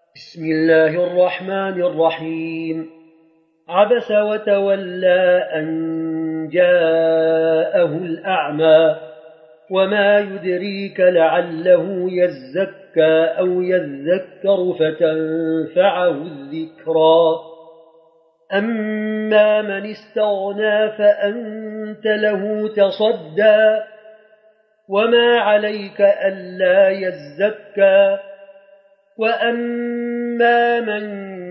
بسم الله الرحمن الرحيم. عبس وتولى أن جاءه الأعمى وما يدريك لعله يزكى أو يذكر فتنفعه الذكرى. أما من استغنى فأنت له تصدى وما عليك ألا يزكى. وأما من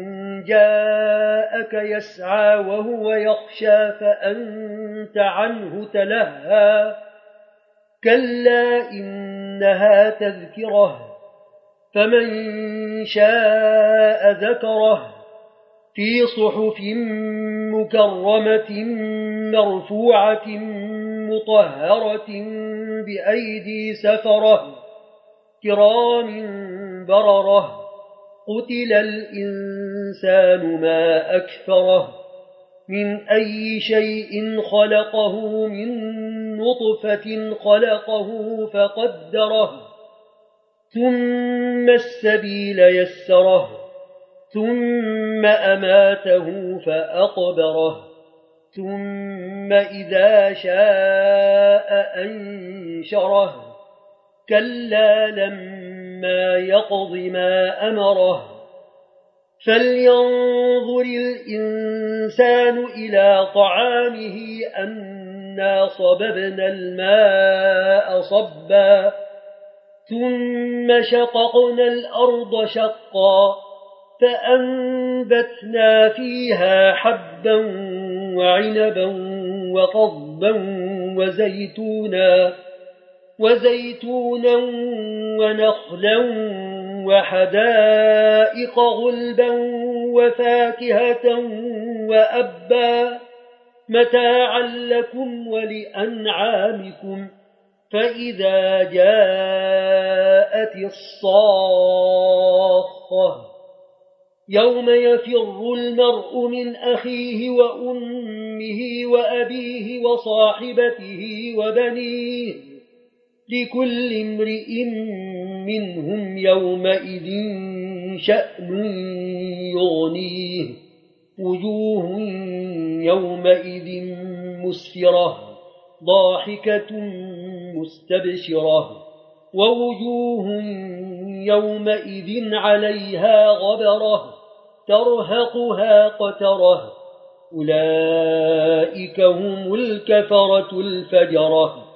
جاءك يسعى وهو يخشى فأنت عنه تلهى. كلا إنها تذكرة فمن شاء ذكره في صحف مكرمة مرفوعة مطهرة بأيدي سفرة كرام بررة. قتل الإنسان ما أكفره من أي شيء خلقه من نطفة خلقه فقدره ثم السبيل يسره ثم أماته فأقبره ثم إذا شاء أنشره. كلا لما يقض ما أمره. فلينظر الإنسان إلى طعامه أنا صببنا الماء صبا ثم شققنا الأرض شقا فأنبتنا فيها حبا وعنبا وقضبا وزيتونا ونخلا وحدائق غلبا وفاكهة وأبا متاعا لكم ولأنعامكم. فإذا جاءت الصاخة يوم يفر المرء من أخيه وأمه وأبيه وصاحبته وبنيه لكل امرئ منهم يومئذ شأن يغنيه. وجوه يومئذ مسفرة ضاحكة مستبشرة ووجوه يومئذ عليها غبرة ترهقها قترة. أولئك هم الكفرة الفجرة.